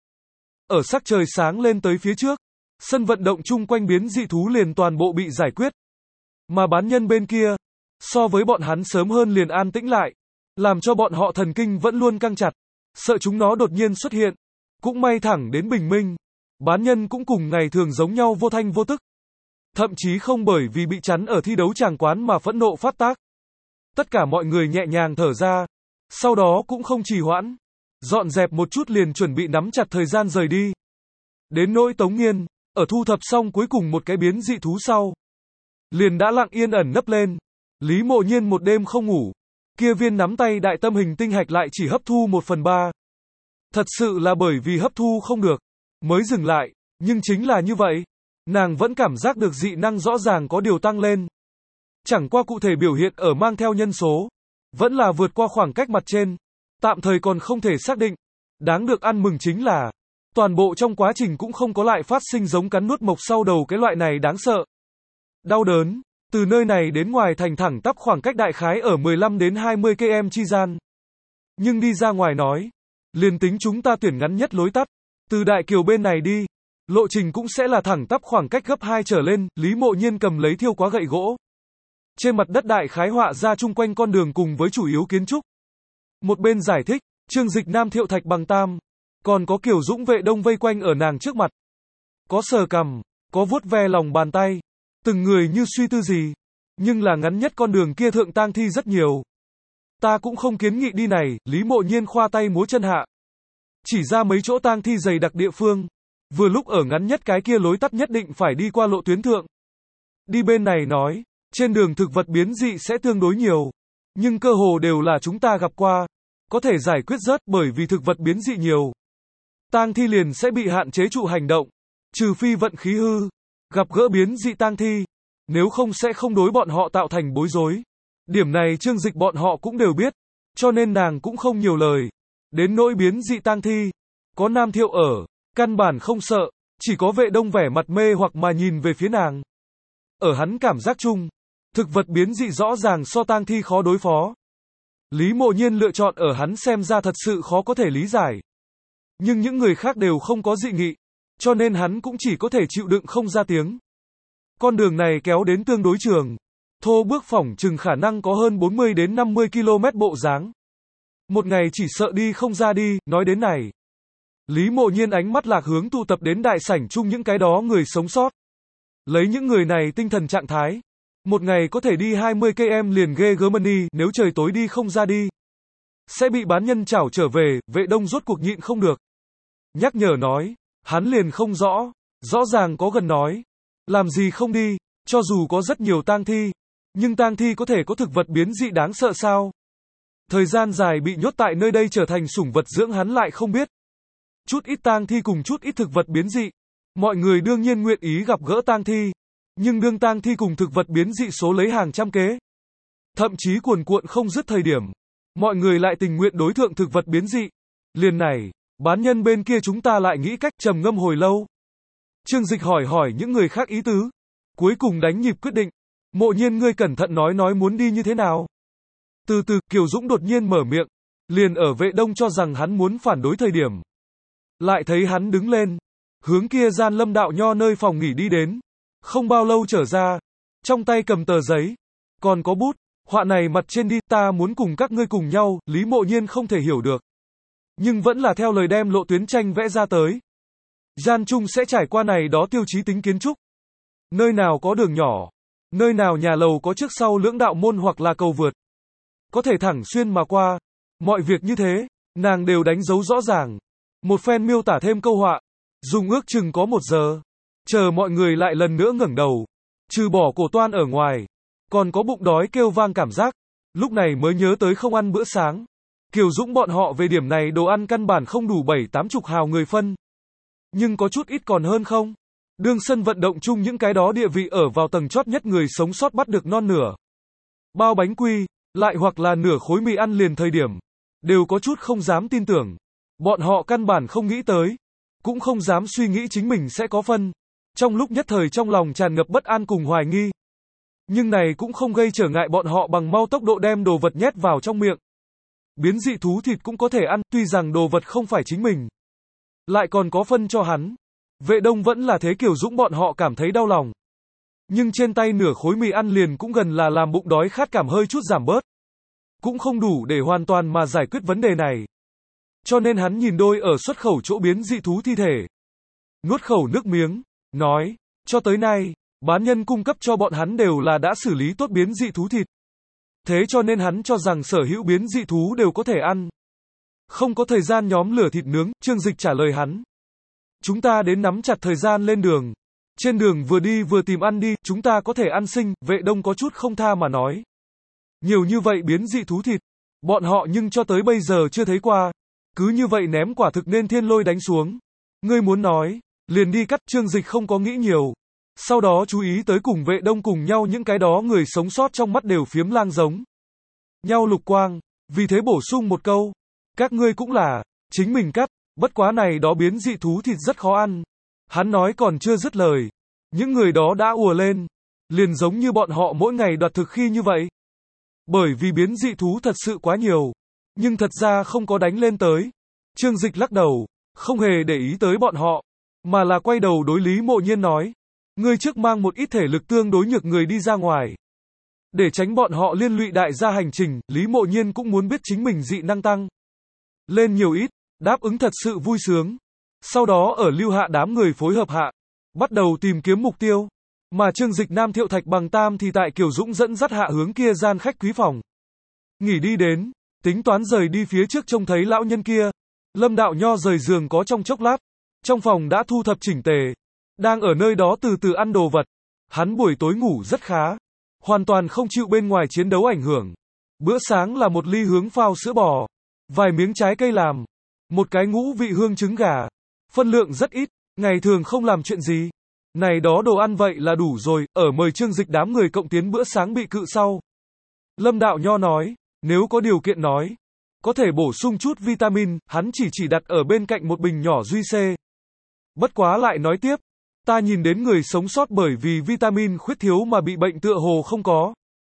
Speaker 1: Ở sắc trời sáng lên tới phía trước. Sân vận động chung quanh biến dị thú liền toàn bộ bị giải quyết. Mà bán nhân bên kia. So với bọn hắn sớm hơn liền an tĩnh lại. Làm cho bọn họ thần kinh vẫn luôn căng chặt. Sợ chúng nó đột nhiên xuất hiện. Cũng may thẳng đến bình minh. Bán nhân cũng cùng ngày thường giống nhau vô thanh vô tức. Thậm chí không bởi vì bị chắn ở thi đấu tràng quán mà phẫn nộ phát tác. Tất cả mọi người nhẹ nhàng thở ra. Sau đó cũng không trì hoãn. Dọn dẹp một chút liền chuẩn bị nắm chặt thời gian rời đi. Đến nỗi Tống Nghiên, ở thu thập xong cuối cùng một cái biến dị thú sau. Liền đã lặng yên ẩn nấp lên. Lý Mộ Nhiên một đêm không ngủ. Kia viên nắm tay đại tâm hình tinh hạch lại chỉ hấp thu 1/3. Thật sự là bởi vì hấp thu không được. Mới dừng lại. Nhưng chính là như vậy. Nàng vẫn cảm giác được dị năng rõ ràng có điều tăng lên. Chẳng qua cụ thể biểu hiện ở mang theo nhân số. Vẫn là vượt qua khoảng cách mặt trên. Tạm thời còn không thể xác định. Đáng được ăn mừng chính là. Toàn bộ trong quá trình cũng không có lại phát sinh giống cắn nuốt mộc sau đầu cái loại này đáng sợ. Đau đớn. Từ nơi này đến ngoài thành thẳng tắp khoảng cách đại khái ở 15 đến 20 km chi gian. Nhưng đi ra ngoài nói. Liền tính chúng ta tuyển ngắn nhất lối tắt. Từ đại kiều bên này đi. Lộ trình cũng sẽ là thẳng tắp khoảng cách gấp 2 trở lên. Lý Mộ Nhiên cầm lấy thiêu quá gậy gỗ. Trên mặt đất đại khái họa ra chung quanh con đường cùng với chủ yếu kiến trúc. Một bên giải thích. Trương Dịch Nam Thiệu Thạch Bằng Tam. Còn có Kiều Dũng vệ đông vây quanh ở nàng trước mặt. Có sờ cằm. Có vuốt ve lòng bàn tay. Từng người như suy tư gì. Nhưng là ngắn nhất con đường kia thượng tang thi rất nhiều. Ta cũng không kiến nghị đi này. Lý Mộ Nhiên khoa tay múa chân hạ. Chỉ ra mấy chỗ tang thi dày đặc địa phương. Vừa lúc ở ngắn nhất cái kia lối tắt nhất định phải đi qua lộ tuyến thượng. Đi bên này nói. Trên đường thực vật biến dị sẽ tương đối nhiều. Nhưng cơ hồ đều là chúng ta gặp qua. Có thể giải quyết rớt bởi vì thực vật biến dị nhiều. tang thi liền sẽ bị hạn chế trụ hành động. Trừ phi vận khí hư, gặp gỡ biến dị tang thi, nếu không sẽ không đối bọn họ tạo thành bối rối. Điểm này Trương Dịch bọn họ cũng đều biết, cho nên nàng cũng không nhiều lời. Đến nỗi biến dị tang thi, có Nam Thiệu ở, căn bản không sợ, chỉ có Vệ Đông vẻ mặt mê hoặc mà nhìn về phía nàng. Ở hắn cảm giác chung, thực vật biến dị rõ ràng so tang thi khó đối phó. Lý Mộ Nhiên lựa chọn ở hắn xem ra thật sự khó có thể lý giải. Nhưng những người khác đều không có dị nghị, cho nên hắn cũng chỉ có thể chịu đựng không ra tiếng. Con đường này kéo đến tương đối trường, thô bước phỏng chừng khả năng có hơn 40 đến 50 km bộ dáng. Một ngày chỉ sợ đi không ra đi, nói đến này. Lý Mộ Nhiên ánh mắt lạc hướng tụ tập đến đại sảnh chung những cái đó người sống sót. Lấy những người này tinh thần trạng thái, một ngày có thể đi 20 km liền ghê gớm đi, nếu trời tối đi không ra đi, sẽ bị bán nhân chảo trở về. Vệ Đông rốt cuộc nhịn không được. Nhắc nhở nói, hắn liền không rõ, rõ ràng có gần nói, làm gì không đi, cho dù có rất nhiều tang thi, nhưng tang thi có thể có thực vật biến dị đáng sợ sao? Thời gian dài bị nhốt tại nơi đây trở thành sủng vật dưỡng hắn lại không biết. Chút ít tang thi cùng chút ít thực vật biến dị, mọi người đương nhiên nguyện ý gặp gỡ tang thi, nhưng đương tang thi cùng thực vật biến dị số lấy hàng trăm kế, thậm chí cuồn cuộn không dứt thời điểm, mọi người lại tình nguyện đối thượng thực vật biến dị. Liền này, bán nhân bên kia chúng ta lại nghĩ cách. Trầm ngâm hồi lâu, Trương Dịch hỏi những người khác ý tứ, cuối cùng đánh nhịp quyết định. Mộ Nhiên ngươi cẩn thận nói muốn đi như thế nào. Từ từ, Kiều Dũng đột nhiên mở miệng, liền ở Vệ Đông cho rằng hắn muốn phản đối thời điểm, lại thấy hắn đứng lên, hướng kia gian Lâm Đạo Nho nơi phòng nghỉ đi đến. Không bao lâu trở ra, trong tay cầm tờ giấy, còn có bút, họa này mặt trên đi, ta muốn cùng các ngươi cùng nhau. Lý Mộ Nhiên không thể hiểu được, nhưng vẫn là theo lời đem lộ tuyến tranh vẽ ra tới. Gian chung sẽ trải qua này đó tiêu chí tính kiến trúc. Nơi nào có đường nhỏ, nơi nào nhà lầu có trước sau lưỡng đạo môn hoặc là cầu vượt, có thể thẳng xuyên mà qua. Mọi việc như thế, nàng đều đánh dấu rõ ràng. Một phen miêu tả thêm câu họa, dùng ước chừng có 1 giờ. Chờ mọi người lại lần nữa ngẩng đầu, trừ bỏ cổ toan ở ngoài, còn có bụng đói kêu vang cảm giác. Lúc này mới nhớ tới không ăn bữa sáng. Kiều Dũng bọn họ về điểm này đồ ăn căn bản không đủ 7-80 hào người phân. Nhưng có chút ít còn hơn không? Đương sân vận động chung những cái đó địa vị ở vào tầng chót nhất người sống sót bắt được non nửa bao bánh quy, lại hoặc là nửa khối mì ăn liền thời điểm, đều có chút không dám tin tưởng. Bọn họ căn bản không nghĩ tới, cũng không dám suy nghĩ chính mình sẽ có phân. Trong lúc nhất thời trong lòng tràn ngập bất an cùng hoài nghi. Nhưng này cũng không gây trở ngại bọn họ bằng mau tốc độ đem đồ vật nhét vào trong miệng. Biến dị thú thịt cũng có thể ăn, tuy rằng đồ vật không phải chính mình, lại còn có phân cho hắn. Vệ Đông vẫn là thế. Kiều Dũng bọn họ cảm thấy đau lòng. Nhưng trên tay nửa khối mì ăn liền cũng gần là làm bụng đói khát cảm hơi chút giảm bớt. Cũng không đủ để hoàn toàn mà giải quyết vấn đề này. Cho nên hắn nhìn đôi ở xuất khẩu chỗ biến dị thú thi thể, nuốt khẩu nước miếng, nói, cho tới nay, bán nhân cung cấp cho bọn hắn đều là đã xử lý tốt biến dị thú thịt. Thế cho nên hắn cho rằng sở hữu biến dị thú đều có thể ăn. Không có thời gian nhóm lửa thịt nướng. Trương Dịch trả lời hắn, chúng ta đến nắm chặt thời gian lên đường. Trên đường vừa đi vừa tìm ăn đi, chúng ta có thể ăn sinh. Vệ Đông có chút không tha mà nói, nhiều như vậy biến dị thú thịt, bọn họ nhưng cho tới bây giờ chưa thấy qua. Cứ như vậy ném quả thực nên thiên lôi đánh xuống. Ngươi muốn nói, liền đi cắt. Trương Dịch không có nghĩ nhiều. Sau đó chú ý tới cùng Vệ Đông cùng nhau những cái đó người sống sót trong mắt đều phiếm lang giống nhau lục quang, vì thế bổ sung một câu, các ngươi cũng là chính mình cắt, bất quá này đó biến dị thú thịt rất khó ăn. Hắn nói còn chưa dứt lời, những người đó đã ùa lên, liền giống như bọn họ mỗi ngày đoạt thực khi như vậy. Bởi vì biến dị thú thật sự quá nhiều, nhưng thật ra không có đánh lên tới. Trương Dịch lắc đầu, không hề để ý tới bọn họ, mà là quay đầu đối Lý Mộ Nhiên nói, ngươi trước mang một ít thể lực tương đối nhược người đi ra ngoài, để tránh bọn họ liên lụy đại gia hành trình. Lý Mộ Nhiên cũng muốn biết chính mình dị năng tăng lên nhiều ít, đáp ứng thật sự vui sướng. Sau đó ở lưu hạ đám người phối hợp hạ, bắt đầu tìm kiếm mục tiêu. Mà Trương Dịch Nam Thiệu Thạch Bằng Tam thì tại Kiều Dũng dẫn dắt hạ hướng kia gian khách quý phòng nghỉ đi đến, tính toán rời đi phía trước trông thấy lão nhân kia. Lâm Đạo Nho rời giường có trong chốc lát, trong phòng đã thu thập chỉnh tề, đang ở nơi đó từ từ ăn đồ vật. Hắn buổi tối ngủ rất khá, hoàn toàn không chịu bên ngoài chiến đấu ảnh hưởng. Bữa sáng là một ly hướng phao sữa bò, vài miếng trái cây làm, một cái ngũ vị hương trứng gà, phân lượng rất ít, ngày thường không làm chuyện gì. Này đó đồ ăn vậy là đủ rồi, ở mời Trương Dịch đám người cộng tiến bữa sáng bị cự sau. Lâm Đạo Nho nói, nếu có điều kiện nói, có thể bổ sung chút vitamin, hắn chỉ đặt ở bên cạnh một bình nhỏ duy C. Bất quá lại nói tiếp, ta nhìn đến người sống sót bởi vì vitamin khuyết thiếu mà bị bệnh tựa hồ không có.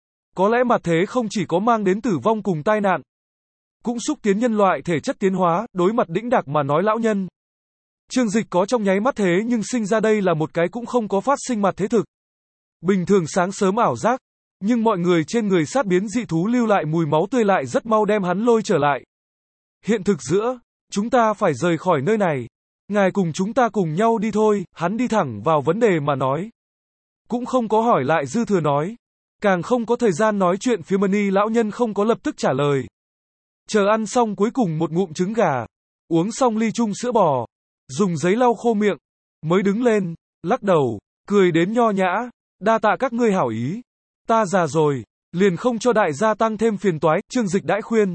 Speaker 1: Có lẽ mặt thế không chỉ có mang đến tử vong cùng tai nạn, cũng xúc tiến nhân loại thể chất tiến hóa, đối mặt đĩnh đạc mà nói lão nhân. Trương Dịch có trong nháy mắt thế nhưng sinh ra đây là một cái cũng không có phát sinh mặt thế thực. Bình thường sáng sớm ảo giác, nhưng mọi người trên người sát biến dị thú lưu lại mùi máu tươi lại rất mau đem hắn lôi trở lại. Hiện thực giữa, chúng ta phải rời khỏi nơi này. Ngài cùng chúng ta cùng nhau đi thôi, hắn đi thẳng vào vấn đề mà nói. Cũng không có hỏi lại dư thừa nói. Càng không có thời gian nói chuyện phía Mani lão nhân không có lập tức trả lời. Chờ ăn xong cuối cùng một ngụm trứng gà, uống xong ly chung sữa bò, dùng giấy lau khô miệng, mới đứng lên, lắc đầu, cười đến nho nhã, đa tạ các ngươi hảo ý. Ta già rồi, liền không cho đại gia tăng thêm phiền toái, Trương Dịch đãi khuyên.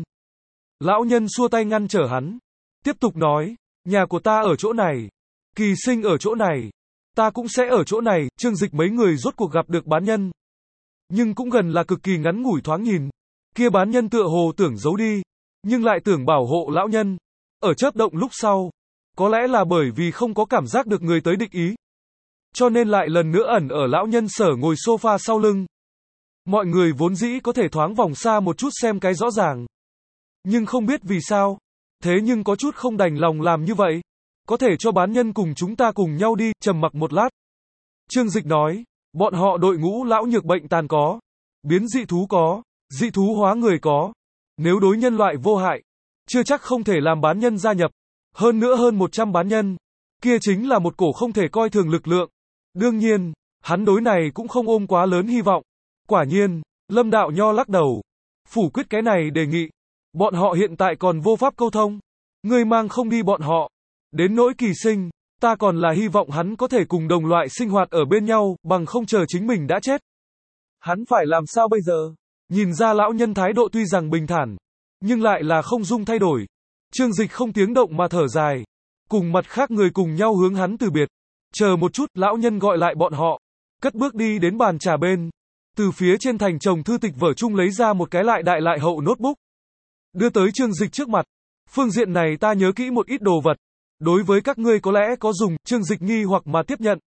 Speaker 1: Lão nhân xua tay ngăn trở hắn, tiếp tục nói, nhà của ta ở chỗ này, Kỳ Sinh ở chỗ này, ta cũng sẽ ở chỗ này, Trương Dịch mấy người rốt cuộc gặp được bán nhân. Nhưng cũng gần là cực kỳ ngắn ngủi thoáng nhìn, kia bán nhân tựa hồ tưởng giấu đi, nhưng lại tưởng bảo hộ lão nhân. Ở chớp động lúc sau, có lẽ là bởi vì không có cảm giác được người tới địch ý, cho nên lại lần nữa ẩn ở lão nhân sở ngồi sofa sau lưng. Mọi người vốn dĩ có thể thoáng vòng xa một chút xem cái rõ ràng, nhưng không biết vì sao, thế nhưng có chút không đành lòng làm như vậy. Có thể cho bán nhân cùng chúng ta cùng nhau đi, trầm mặc một lát. Trương Dịch nói, bọn họ đội ngũ lão nhược bệnh tàn có, biến dị thú có, dị thú hóa người có. Nếu đối nhân loại vô hại, chưa chắc không thể làm bán nhân gia nhập. Hơn nữa hơn 100 bán nhân, kia chính là một cổ không thể coi thường lực lượng. Đương nhiên, hắn đối này cũng không ôm quá lớn hy vọng. Quả nhiên, Lâm Đạo Nho lắc đầu, phủ quyết cái này đề nghị. Bọn họ hiện tại còn vô pháp câu thông. Ngươi mang không đi bọn họ. Đến nỗi Kỳ Sinh, ta còn là hy vọng hắn có thể cùng đồng loại sinh hoạt ở bên nhau, bằng không chờ chính mình đã chết. Hắn phải làm sao bây giờ? Nhìn ra lão nhân thái độ tuy rằng bình thản, nhưng lại là không dung thay đổi. Trương Dịch không tiếng động mà thở dài, cùng mặt khác người cùng nhau hướng hắn từ biệt. Chờ một chút, lão nhân gọi lại bọn họ, cất bước đi đến bàn trà bên, từ phía trên thành chồng thư tịch vở chung lấy ra một cái lại đại lại hậu notebook, đưa tới Trương Dịch trước mặt. Phương diện này ta nhớ kỹ một ít đồ vật, đối với các ngươi có lẽ có dùng. Trương Dịch nghi hoặc mà tiếp nhận.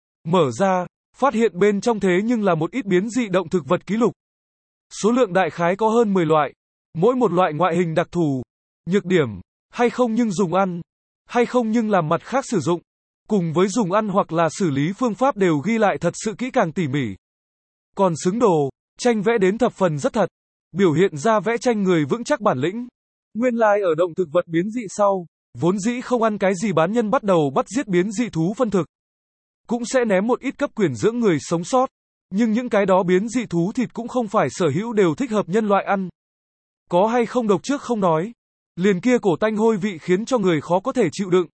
Speaker 1: Mở ra, phát hiện bên trong thế nhưng là một ít biến dị động thực vật ký lục. Số lượng đại khái có hơn 10 loại, mỗi một loại ngoại hình đặc thù, nhược điểm, hay không nhưng dùng ăn, hay không nhưng làm mặt khác sử dụng, cùng với dùng ăn hoặc là xử lý phương pháp đều ghi lại thật sự kỹ càng tỉ mỉ. Còn xứng đồ, tranh vẽ đến thập phần rất thật, biểu hiện ra vẽ tranh người vững chắc bản lĩnh. Nguyên lai ở động thực vật biến dị sau, vốn dĩ không ăn cái gì bán nhân bắt đầu bắt giết biến dị thú phân thực, cũng sẽ ném một ít cấp quyền dưỡng người sống sót. Nhưng những cái đó biến dị thú thịt cũng không phải sở hữu đều thích hợp nhân loại ăn. Có hay không độc trước không nói, liền kia cổ tanh hôi vị khiến cho người khó có thể chịu đựng.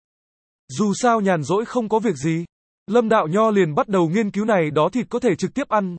Speaker 1: Dù sao nhàn rỗi không có việc gì, Lâm Đạo Nho liền bắt đầu nghiên cứu này đó thịt có thể trực tiếp ăn.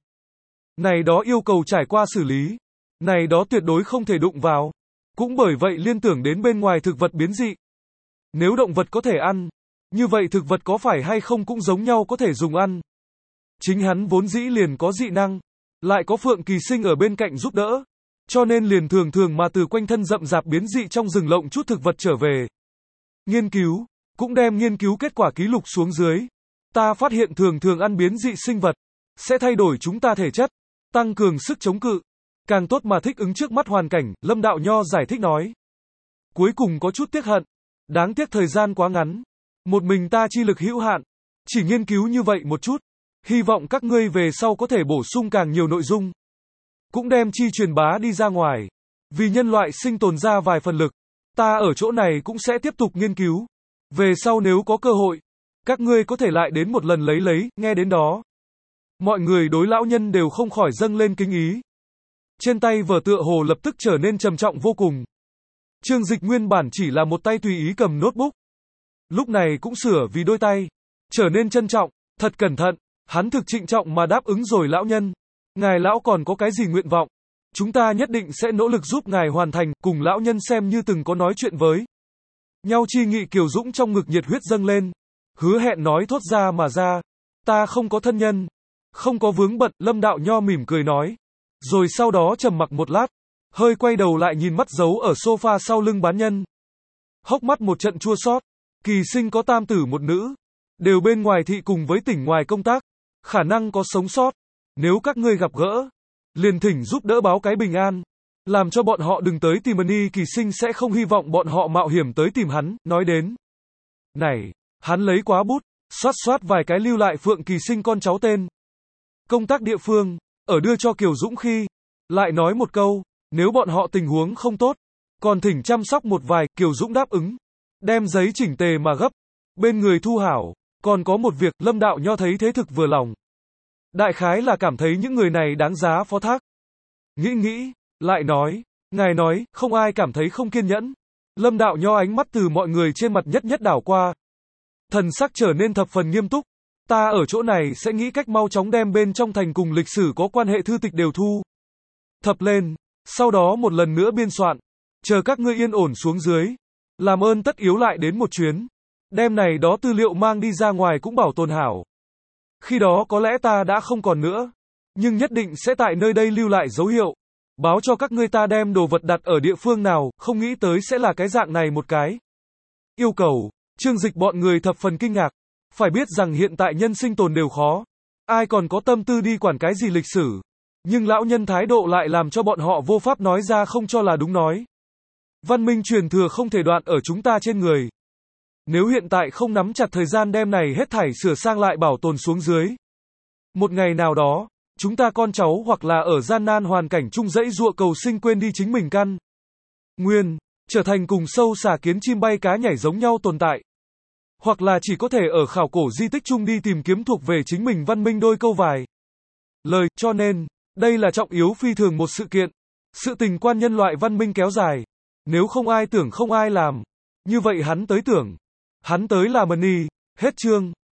Speaker 1: Này đó yêu cầu trải qua xử lý. Này đó tuyệt đối không thể đụng vào. Cũng bởi vậy liên tưởng đến bên ngoài thực vật biến dị. Nếu động vật có thể ăn, như vậy thực vật có phải hay không cũng giống nhau có thể dùng ăn. Chính hắn vốn dĩ liền có dị năng, lại có Phượng Kỳ Sinh ở bên cạnh giúp đỡ, cho nên liền thường thường mà từ quanh thân rậm rạp biến dị trong rừng lộng chút thực vật trở về. Nghiên cứu, cũng đem nghiên cứu kết quả ký lục xuống dưới. Ta phát hiện thường thường ăn biến dị sinh vật, sẽ thay đổi chúng ta thể chất, tăng cường sức chống cự, càng tốt mà thích ứng trước mắt hoàn cảnh, Lâm Đạo Nho giải thích nói. Cuối cùng có chút tiếc hận, đáng tiếc thời gian quá ngắn, một mình ta chi lực hữu hạn, chỉ nghiên cứu như vậy một chút. Hy vọng các ngươi về sau có thể bổ sung càng nhiều nội dung, cũng đem chi truyền bá đi ra ngoài, vì nhân loại sinh tồn ra vài phần lực. Ta ở chỗ này cũng sẽ tiếp tục nghiên cứu. Về sau nếu có cơ hội, các ngươi có thể lại đến một lần lấy, nghe đến đó. Mọi người đối lão nhân đều không khỏi dâng lên kính ý. Trên tay vở tựa hồ lập tức trở nên trầm trọng vô cùng. Trương Dịch nguyên bản chỉ là một tay tùy ý cầm notebook, lúc này cũng sửa vì đôi tay, trở nên trân trọng, thật cẩn thận. Hắn thực trịnh trọng mà đáp ứng rồi lão nhân. Ngài lão còn có cái gì nguyện vọng? Chúng ta nhất định sẽ nỗ lực giúp ngài hoàn thành, cùng lão nhân xem như từng có nói chuyện với. Nhau chi nghị Kiều Dũng trong ngực nhiệt huyết dâng lên. Hứa hẹn nói thốt ra mà ra. Ta không có thân nhân. Không có vướng bận, Lâm Đạo Nho mỉm cười nói. Rồi sau đó trầm mặc một lát. Hơi quay đầu lại nhìn mắt giấu ở sofa sau lưng bán nhân. Hốc mắt một trận chua xót. Kỳ Sinh có tam tử một nữ. Đều bên ngoài thị cùng với tỉnh ngoài công tác. Khả năng có sống sót. Nếu các ngươi gặp gỡ, liền thỉnh giúp đỡ báo cái bình an. Làm cho bọn họ đừng tới tìm Ni. Kỳ Sinh sẽ không hy vọng bọn họ mạo hiểm tới tìm hắn, nói đến. Này, hắn lấy quá bút, xoát vài cái lưu lại Phượng Kỳ Sinh con cháu tên. Công tác địa phương, ở đưa cho Kiều Dũng khi, lại nói một câu, nếu bọn họ tình huống không tốt, còn thỉnh chăm sóc một vài. Kiều Dũng đáp ứng, đem giấy chỉnh tề mà gấp, bên người thu hảo, còn có một việc. Lâm Đạo Nho thấy thế thực vừa lòng. Đại khái là cảm thấy những người này đáng giá phó thác. Nghĩ, lại nói, ngài nói, không ai cảm thấy không kiên nhẫn. Lâm Đạo Nho ánh mắt từ mọi người trên mặt nhất đảo qua. Thần sắc trở nên thập phần nghiêm túc. Ta ở chỗ này sẽ nghĩ cách mau chóng đem bên trong thành cùng lịch sử có quan hệ thư tịch đều thu thập lên, sau đó một lần nữa biên soạn, chờ các ngươi yên ổn xuống dưới. Làm ơn tất yếu lại đến một chuyến. Đem này đó tư liệu mang đi ra ngoài cũng bảo tồn hảo. Khi đó có lẽ ta đã không còn nữa, nhưng nhất định sẽ tại nơi đây lưu lại dấu hiệu. Báo cho các ngươi ta đem đồ vật đặt ở địa phương nào, không nghĩ tới sẽ là cái dạng này một cái. Yêu cầu, Trương Dịch bọn người thập phần kinh ngạc. Phải biết rằng hiện tại nhân sinh tồn đều khó. Ai còn có tâm tư đi quản cái gì lịch sử. Nhưng lão nhân thái độ lại làm cho bọn họ vô pháp nói ra không cho là đúng nói. Văn minh truyền thừa không thể đoạn ở chúng ta trên người. Nếu hiện tại không nắm chặt thời gian đem này hết thảy sửa sang lại bảo tồn xuống dưới. Một ngày nào đó, chúng ta con cháu hoặc là ở gian nan hoàn cảnh chung dãy dụa cầu sinh quên đi chính mình căn nguyên, trở thành cùng sâu xà kiến chim bay cá nhảy giống nhau tồn tại. Hoặc là chỉ có thể ở khảo cổ di tích chung đi tìm kiếm thuộc về chính mình văn minh đôi câu vài lời, cho nên, đây là trọng yếu phi thường một sự kiện. Sự tình quan nhân loại văn minh kéo dài. Nếu không ai tưởng không ai làm. Như vậy hắn tới tưởng. Hắn tới làm Ni. Hết chương.